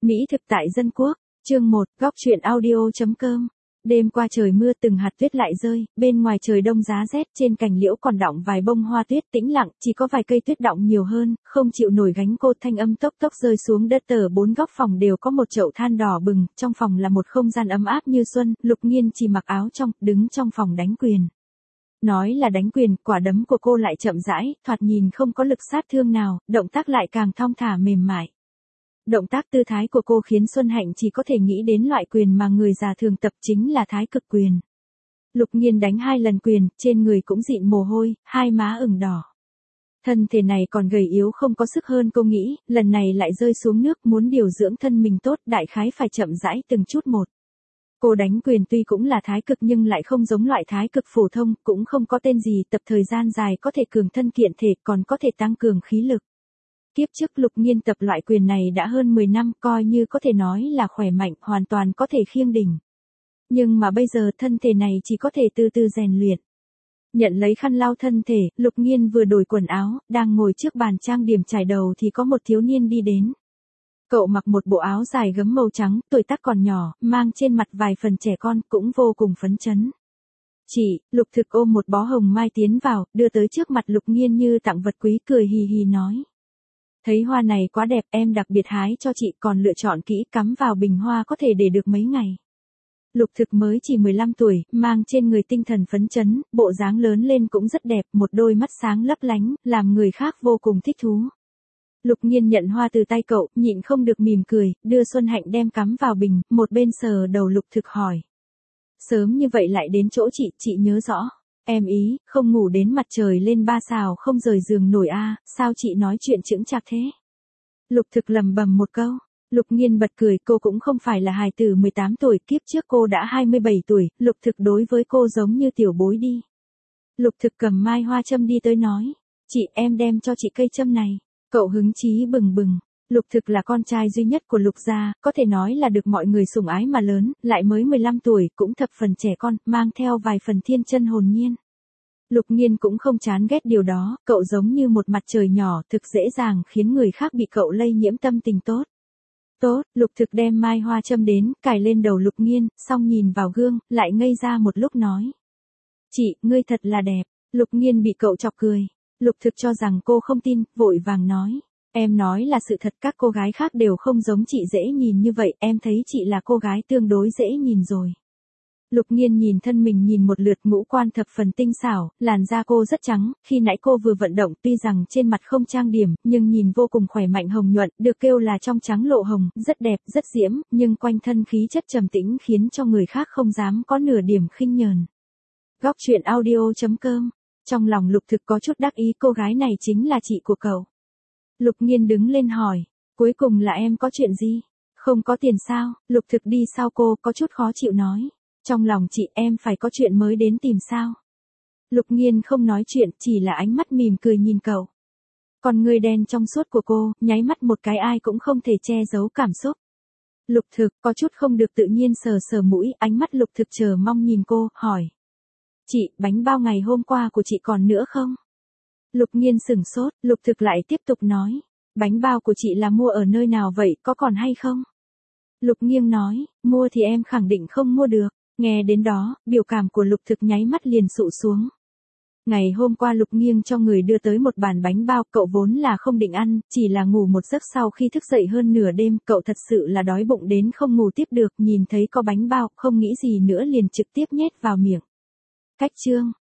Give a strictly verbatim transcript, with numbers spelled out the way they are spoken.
Mỹ thực tại dân quốc, chương một, góc truyện audio.com. Đêm qua trời mưa từng hạt tuyết lại rơi, bên ngoài trời đông giá rét, trên cành liễu còn đọng vài bông hoa tuyết tĩnh lặng, chỉ có vài cây tuyết đọng nhiều hơn, không chịu nổi gánh cô thanh âm tốc tốc rơi xuống đất. Tờ bốn góc phòng đều có một chậu than đỏ bừng, trong phòng là một không gian ấm áp như xuân. Lục Nghiên chỉ mặc áo trong, đứng trong phòng đánh quyền. Nói là đánh quyền, quả đấm của cô lại chậm rãi, thoạt nhìn không có lực sát thương nào, động tác lại càng thong thả mềm mại. Động tác tư thái của cô khiến Xuân Hạnh chỉ có thể nghĩ đến loại quyền mà người già thường tập, chính là thái cực quyền. Lục Nghiên đánh hai lần quyền, trên người cũng dịn mồ hôi, hai má ửng đỏ. Thân thể này còn gầy yếu không có sức hơn cô nghĩ, lần này lại rơi xuống nước, muốn điều dưỡng thân mình tốt, đại khái phải chậm rãi từng chút một. Cô đánh quyền tuy cũng là thái cực nhưng lại không giống loại thái cực phổ thông, cũng không có tên gì, tập thời gian dài có thể cường thân kiện thể, còn có thể tăng cường khí lực. Kiếp trước Lục Nghiên tập loại quyền này đã hơn mười năm, coi như có thể nói là khỏe mạnh, hoàn toàn có thể khiêng đỉnh. Nhưng mà bây giờ thân thể này chỉ có thể từ từ rèn luyện. Nhận lấy khăn lau thân thể, Lục Nghiên vừa đổi quần áo, đang ngồi trước bàn trang điểm chải đầu thì có một thiếu niên đi đến. Cậu mặc một bộ áo dài gấm màu trắng, tuổi tác còn nhỏ, mang trên mặt vài phần trẻ con, cũng vô cùng phấn chấn. Chị, Lục Thực ôm một bó hồng mai tiến vào, đưa tới trước mặt Lục Nghiên như tặng vật quý, cười hì hì nói. Thấy hoa này quá đẹp, em đặc biệt hái cho chị, còn lựa chọn kỹ, cắm vào bình hoa có thể để được mấy ngày. Lục Thực mới chỉ mười lăm tuổi, mang trên người tinh thần phấn chấn, bộ dáng lớn lên cũng rất đẹp, một đôi mắt sáng lấp lánh, làm người khác vô cùng thích thú. Lục Nghiên nhận hoa từ tay cậu, nhịn không được mỉm cười, đưa Xuân Hạnh đem cắm vào bình, một bên sờ đầu Lục Thực hỏi. Sớm như vậy lại đến chỗ chị, chị nhớ rõ. Em ý, không ngủ đến mặt trời lên ba xào không rời giường nổi a, à, sao chị nói chuyện chững chạc thế? Lục Thực lầm bầm một câu. Lục Nghiên bật cười, cô cũng không phải là hài tử mười tám tuổi, kiếp trước cô đã hai mươi bảy tuổi, Lục Thực đối với cô giống như tiểu bối đi. Lục Thực cầm mai hoa châm đi tới nói, chị em đem cho chị cây châm này. Cậu hứng chí bừng bừng. Lục Thực là con trai duy nhất của Lục gia, có thể nói là được mọi người sủng ái mà lớn, lại mới mười lăm tuổi, cũng thập phần trẻ con, mang theo vài phần thiên chân hồn nhiên. Lục Nghiên cũng không chán ghét điều đó, cậu giống như một mặt trời nhỏ, thực dễ dàng khiến người khác bị cậu lây nhiễm tâm tình tốt. Tốt, Lục Thực đem mai hoa châm đến, cài lên đầu Lục Nghiên, xong nhìn vào gương, lại ngây ra một lúc nói. Chị, ngươi thật là đẹp. Lục Nghiên bị cậu chọc cười. Lục Thực cho rằng cô không tin, vội vàng nói. Em nói là sự thật, các cô gái khác đều không giống chị dễ nhìn như vậy, em thấy chị là cô gái tương đối dễ nhìn rồi. Lục Nghiên nhìn thân mình nhìn một lượt, ngũ quan thập phần tinh xảo, làn da cô rất trắng, khi nãy cô vừa vận động tuy rằng trên mặt không trang điểm, nhưng nhìn vô cùng khỏe mạnh hồng nhuận, được kêu là trong trắng lộ hồng, rất đẹp, rất diễm, nhưng quanh thân khí chất trầm tĩnh khiến cho người khác không dám có nửa điểm khinh nhờn. Góc truyện audio.com. Trong lòng Lục Thực có chút đắc ý, cô gái này chính là chị của cậu. Lục Nghiên đứng lên hỏi, cuối cùng là em có chuyện gì? Không có tiền sao? Lục Thực đi sau cô, có chút khó chịu nói. Trong lòng chị, em phải có chuyện mới đến tìm sao? Lục Nghiên không nói chuyện, chỉ là ánh mắt mỉm cười nhìn cậu. Còn người đen trong suốt của cô, nháy mắt một cái ai cũng không thể che giấu cảm xúc. Lục Thực có chút không được tự nhiên sờ sờ mũi, ánh mắt Lục Thực chờ mong nhìn cô, hỏi. Chị, bánh bao ngày hôm qua của chị còn nữa không? Lục Nghiên sửng sốt, Lục Thực lại tiếp tục nói. Bánh bao của chị là mua ở nơi nào vậy, có còn hay không? Lục Nghiên nói, mua thì em khẳng định không mua được. Nghe đến đó, biểu cảm của Lục Thực nháy mắt liền sụ xuống. Ngày hôm qua Lục Nghiên cho người đưa tới một bàn bánh bao, cậu vốn là không định ăn, chỉ là ngủ một giấc, sau khi thức dậy hơn nửa đêm, cậu thật sự là đói bụng đến không ngủ tiếp được, nhìn thấy có bánh bao, không nghĩ gì nữa liền trực tiếp nhét vào miệng. Cách chương.